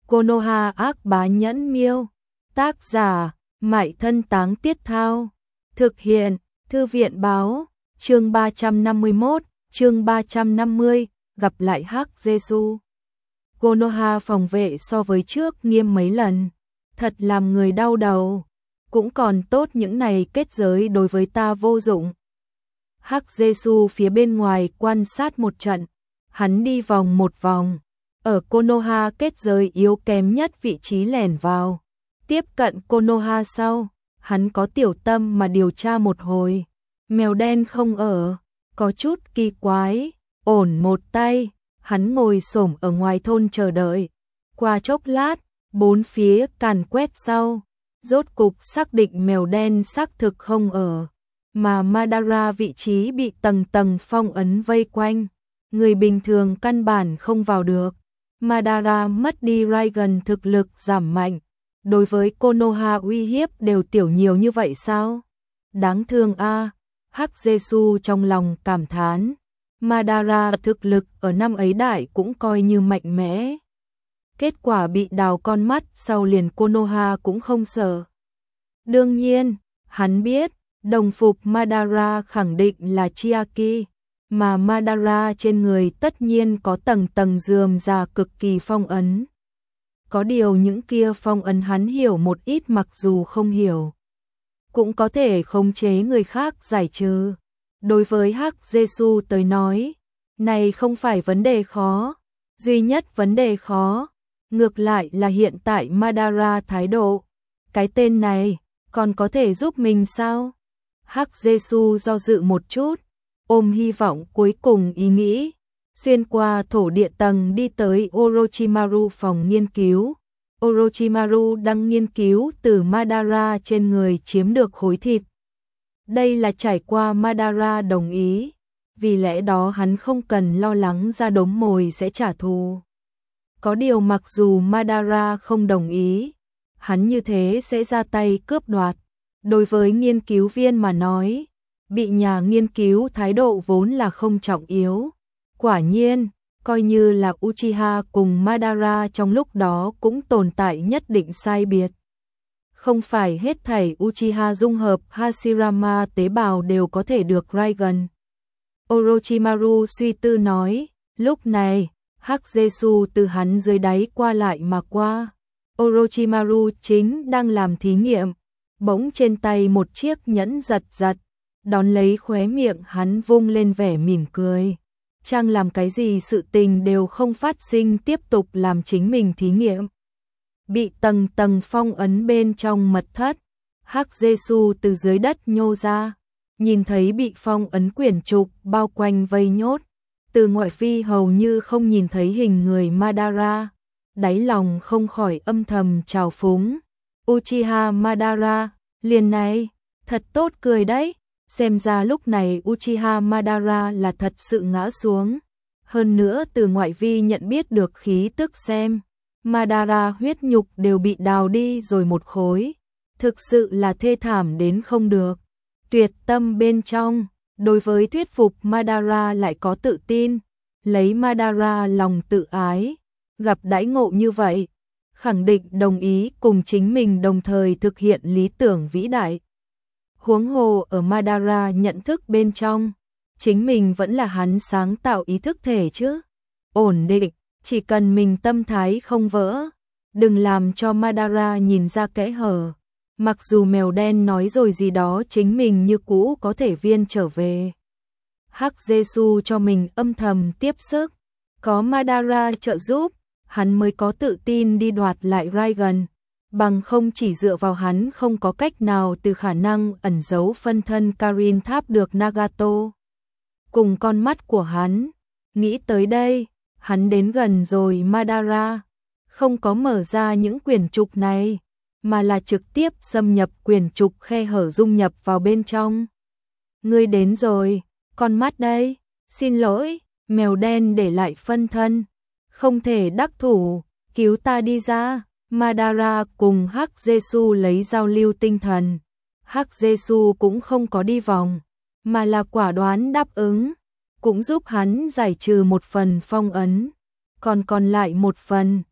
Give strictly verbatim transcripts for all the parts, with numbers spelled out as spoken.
Konoha ác bá nhẫn miêu. Tác giả, Mại Thân Táng Tiết Thao. Thực hiện, Thư viện báo, chương ba trăm năm mươi mốt, chương ba trăm năm mươi, gặp lại Hắc Jesu. Konoha phòng vệ so với trước nghiêm mấy lần, thật làm người đau đầu. Cũng còn tốt những này kết giới đối với ta vô dụng. Hắc Jesu phía bên ngoài quan sát một trận, hắn đi vòng một vòng, ở Konoha kết giới yếu kém nhất vị trí lẻn vào. Tiếp cận Konoha sau, hắn có tiểu tâm mà điều tra một hồi. Mèo đen không ở, có chút kỳ quái, ổn một tay, hắn ngồi xổm ở ngoài thôn chờ đợi. Qua chốc lát, bốn phía càn quét sau, rốt cục xác định mèo đen xác thực không ở, mà Madara vị trí bị tầng tầng phong ấn vây quanh, người bình thường căn bản không vào được. Madara mất đi Raigan thực lực giảm mạnh, đối với Konoha uy hiếp đều tiểu nhiều như vậy sao? Đáng thương a. Hắc Jesu trong lòng cảm thán. Madara thực lực ở năm ấy đại cũng coi như mạnh mẽ. Kết quả bị đào con mắt sau liền Konoha cũng không sợ. Đương nhiên, hắn biết, đồng phục Madara khẳng định là Chiaki, mà Madara trên người tất nhiên có tầng tầng rườm rà cực kỳ phong ấn. Có điều những kia phong ấn hắn hiểu một ít mặc dù không hiểu, cũng có thể khống chế người khác giải trừ. Đối với Hắc Jesu tới nói, này không phải vấn đề khó, duy nhất vấn đề khó, ngược lại là hiện tại Madara thái độ. Cái tên này, còn có thể giúp mình sao? Hắc Jesu do dự một chút, ôm hy vọng cuối cùng ý nghĩ, xuyên qua thổ địa tầng đi tới Orochimaru phòng nghiên cứu. Orochimaru đang nghiên cứu từ Madara trên người chiếm được khối thịt. Đây là trải qua Madara đồng ý, vì lẽ đó hắn không cần lo lắng ra đống mồi sẽ trả thù. Có điều mặc dù Madara không đồng ý, hắn như thế sẽ ra tay cướp đoạt. Đối với nghiên cứu viên mà nói, bị nhà nghiên cứu thái độ vốn là không trọng yếu. Quả nhiên, coi như là Uchiha cùng Madara trong lúc đó cũng tồn tại nhất định sai biệt. Không phải hết thảy Uchiha dung hợp Hashirama tế bào đều có thể được Raigan. Orochimaru suy tư nói, lúc này, Hắc Jesu từ hắn dưới đáy qua lại mà qua. Orochimaru chính đang làm thí nghiệm, bỗng trên tay một chiếc nhẫn giật giật, đón lấy khóe miệng hắn vung lên vẻ mỉm cười. Chàng làm cái gì sự tình đều không phát sinh, tiếp tục làm chính mình thí nghiệm. Bị tầng tầng phong ấn bên trong mật thất, Hắc Jesu từ dưới đất nhô ra, nhìn thấy bị phong ấn quyển trục bao quanh vây nhốt, từ ngoại phi hầu như không nhìn thấy hình người Madara, đáy lòng không khỏi âm thầm trào phúng. Uchiha Madara, liền này, thật tốt cười đấy. Xem ra lúc này Uchiha Madara là thật sự ngã xuống. Hơn nữa từ ngoại vi nhận biết được khí tức xem, Madara huyết nhục đều bị đào đi rồi một khối. Thực sự là thê thảm đến không được. Tuyệt tâm bên trong, đối với thuyết phục Madara lại có tự tin. Lấy Madara lòng tự ái, gặp đãi ngộ như vậy, khẳng định đồng ý cùng chính mình đồng thời thực hiện lý tưởng vĩ đại. Huống hồ ở Madara nhận thức bên trong, chính mình vẫn là hắn sáng tạo ý thức thể chứ. Ổn định, chỉ cần mình tâm thái không vỡ, đừng làm cho Madara nhìn ra kẽ hở. Mặc dù mèo đen nói rồi gì đó chính mình như cũ có thể viên trở về. Hắc Jesu cho mình âm thầm tiếp sức, có Madara trợ giúp, hắn mới có tự tin đi đoạt lại Raigan. Bằng không chỉ dựa vào hắn không có cách nào từ khả năng ẩn giấu phân thân Karin tháp được Nagato. Cùng con mắt của hắn, nghĩ tới đây, hắn đến gần rồi Madara, không có mở ra những quyển trục này, mà là trực tiếp xâm nhập quyển trục khe hở dung nhập vào bên trong. Ngươi đến rồi, con mắt đây, xin lỗi, mèo đen để lại phân thân, không thể đắc thủ, cứu ta đi ra. Madara cùng Hắc Jesu lấy giao lưu tinh thần. Hắc Jesu cũng không có đi vòng, mà là quả đoán đáp ứng, cũng giúp hắn giải trừ một phần phong ấn, còn còn lại một phần,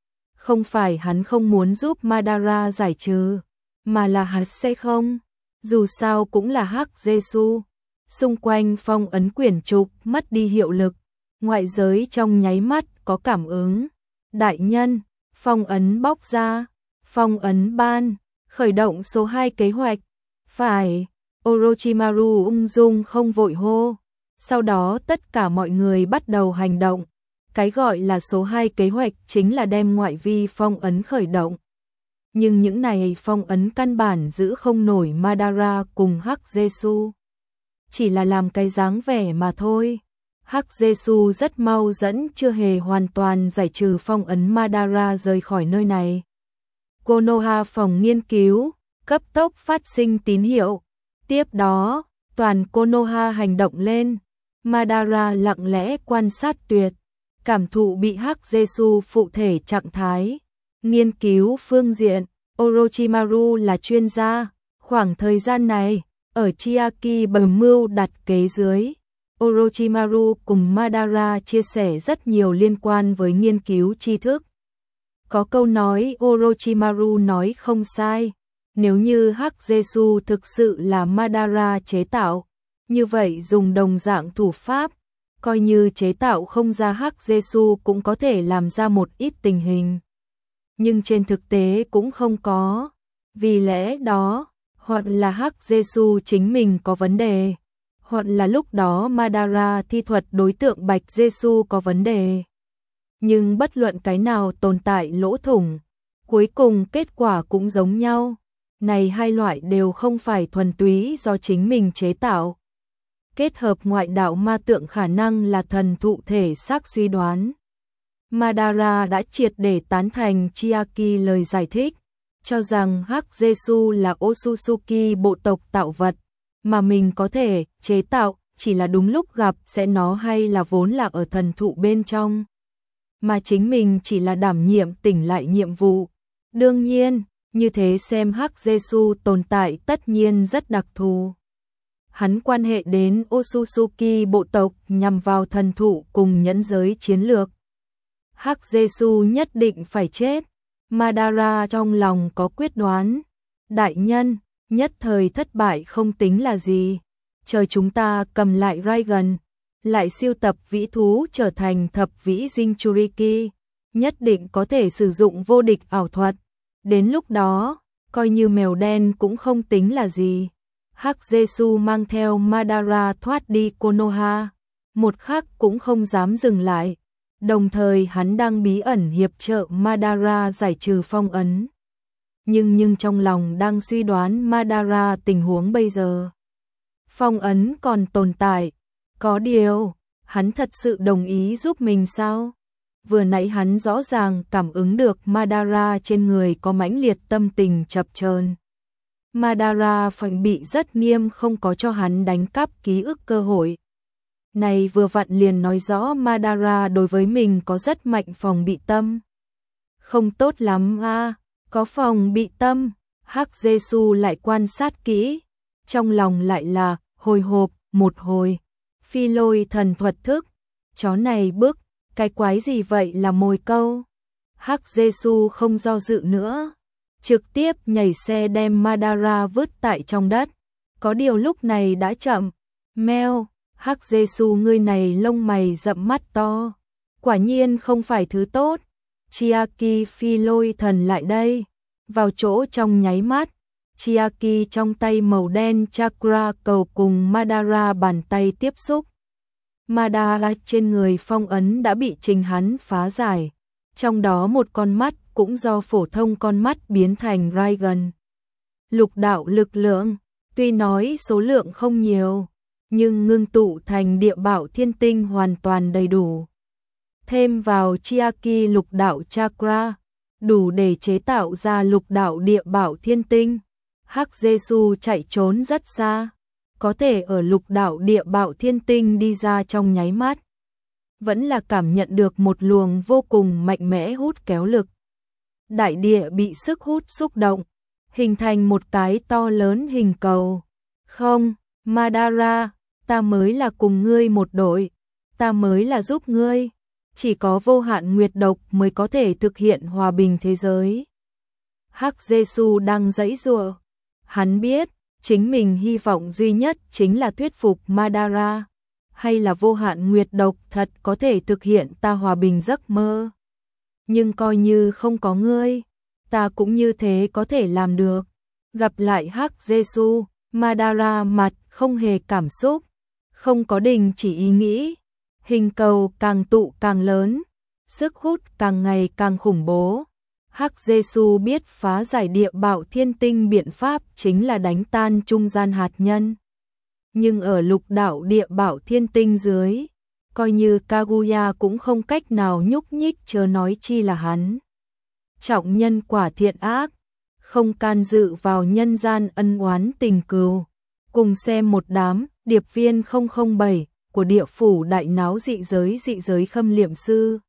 Không phải hắn không muốn giúp Madara giải trừ, mà là hắn sẽ không. Dù sao cũng là Hắc Giêsu. Xung quanh phong ấn quyển trục mất đi hiệu lực, ngoại giới trong nháy mắt có cảm ứng. Đại nhân, phong ấn bóc ra, phong ấn ban, khởi động số hai kế hoạch. Phải, Orochimaru ung dung không vội hô. Sau đó tất cả mọi người bắt đầu hành động. Cái gọi là số hai kế hoạch chính là đem ngoại vi phong ấn khởi động. Nhưng những này phong ấn căn bản giữ không nổi Madara cùng Hắc Giêsu. Chỉ là làm cái dáng vẻ mà thôi. Hắc Giêsu rất mau dẫn chưa hề hoàn toàn giải trừ phong ấn Madara rời khỏi nơi này. Konoha phòng nghiên cứu, cấp tốc phát sinh tín hiệu. Tiếp đó, toàn Konoha hành động lên. Madara lặng lẽ quan sát tuyệt, cảm thụ bị Hắc Giêsu phụ thể trạng thái. Nghiên cứu phương diện, Orochimaru là chuyên gia. Khoảng thời gian này, ở Chiaki bầm mưu đặt kế dưới, Orochimaru cùng Madara chia sẻ rất nhiều liên quan với nghiên cứu tri thức. Có câu nói Orochimaru nói không sai, nếu như Hắc Giêsu thực sự là Madara chế tạo, như vậy dùng đồng dạng thủ pháp, coi như chế tạo không ra Hắc Giêsu cũng có thể làm ra một ít tình hình. Nhưng trên thực tế cũng không có, vì lẽ đó, hoặc là Hắc Giêsu chính mình có vấn đề, hoặc là lúc đó Madara thi thuật đối tượng Bạch Giêsu có vấn đề. Nhưng bất luận cái nào tồn tại lỗ thủng, cuối cùng kết quả cũng giống nhau. Này hai loại đều không phải thuần túy do chính mình chế tạo. Kết hợp ngoại đạo ma tượng khả năng là thần thụ thể xác suy đoán. Madara đã triệt để tán thành Chiaki lời giải thích, cho rằng Hắc Giêsu là Otsutsuki bộ tộc tạo vật, mà mình có thể chế tạo chỉ là đúng lúc gặp sẽ nó hay là vốn là ở thần thụ bên trong. Mà chính mình chỉ là đảm nhiệm tỉnh lại nhiệm vụ. Đương nhiên, như thế xem Hắc Giêsu tồn tại tất nhiên rất đặc thù. Hắn quan hệ đến Otsutsuki bộ tộc nhằm vào thần thụ cùng nhẫn giới chiến lược. Hắc Giêsu nhất định phải chết. Madara trong lòng có quyết đoán. Đại nhân, nhất thời thất bại không tính là gì. Chờ chúng ta cầm lại Raigan, lại siêu tập vĩ thú trở thành thập vĩ Jinchuriki, nhất định có thể sử dụng vô địch ảo thuật. Đến lúc đó, coi như mèo đen cũng không tính là gì. Hắc Giêsu mang theo Madara thoát đi Konoha, một khắc cũng không dám dừng lại. Đồng thời hắn đang bí ẩn hiệp trợ Madara giải trừ phong ấn. Nhưng nhưng trong lòng đang suy đoán Madara tình huống bây giờ. Phong ấn còn tồn tại. Có điều, hắn thật sự đồng ý giúp mình sao? Vừa nãy hắn rõ ràng cảm ứng được Madara trên người có mãnh liệt tâm tình chập chờn. Madara phận bị rất nghiêm không có cho hắn đánh cắp ký ức cơ hội. Này vừa vặn liền nói rõ Madara đối với mình có rất mạnh phòng bị tâm. Không tốt lắm a, có phòng bị tâm. Hắc Giêsu lại quan sát kỹ, trong lòng lại là hồi hộp một hồi. Phi lôi thần thuật thức, chó này bước, cái quái gì vậy là mồi câu. Hắc Giêsu không do dự nữa, trực tiếp nhảy xe đem Madara vứt tại trong đất. Có điều lúc này đã chậm. Meo, Hắc Giêsu ngươi này lông mày rậm mắt to, quả nhiên không phải thứ tốt. Chiaki phi lôi thần lại đây, vào chỗ trong nháy mắt. Chiaki trong tay màu đen chakra cầu cùng Madara bàn tay tiếp xúc. Madara trên người phong ấn đã bị chính hắn phá giải, trong đó một con mắt cũng do phổ thông con mắt biến thành Raigan. Lục đạo lực lượng, tuy nói số lượng không nhiều, nhưng ngưng tụ thành địa bảo thiên tinh hoàn toàn đầy đủ. Thêm vào Chiaki lục đạo chakra, đủ để chế tạo ra lục đạo địa bảo thiên tinh. Hắc Giêsu chạy trốn rất xa, có thể ở lục đạo địa bảo thiên tinh đi ra trong nháy mắt. Vẫn là cảm nhận được một luồng vô cùng mạnh mẽ hút kéo lực. Đại địa bị sức hút xúc động, hình thành một cái to lớn hình cầu. Không, Madara, ta mới là cùng ngươi một đội, ta mới là giúp ngươi. chỉ có vô hạn nguyệt độc mới có thể thực hiện hòa bình thế giới. Hắc Giê-xu đang giãy giụa, hắn biết, chính mình hy vọng duy nhất chính là thuyết phục Madara, hay là vô hạn nguyệt độc thật có thể thực hiện ta hòa bình giấc mơ. Nhưng coi như không có ngươi, ta cũng như thế có thể làm được. Gặp lại Hắc Giê-xu, Madara mặt không hề cảm xúc, không có đình chỉ ý nghĩ. Hình cầu càng tụ càng lớn, sức hút càng ngày càng khủng bố. Hắc Giê-xu biết phá giải địa bạo thiên tinh biện pháp chính là đánh tan trung gian hạt nhân. Nhưng ở lục đạo địa bạo thiên tinh dưới, coi như Kaguya cũng không cách nào nhúc nhích chớ nói chi là hắn. Trọng nhân quả thiện ác, không can dự vào nhân gian ân oán tình cừu. Cùng xem một đám điệp viên không không bảy của địa phủ đại náo dị giới dị giới khâm liệm sư.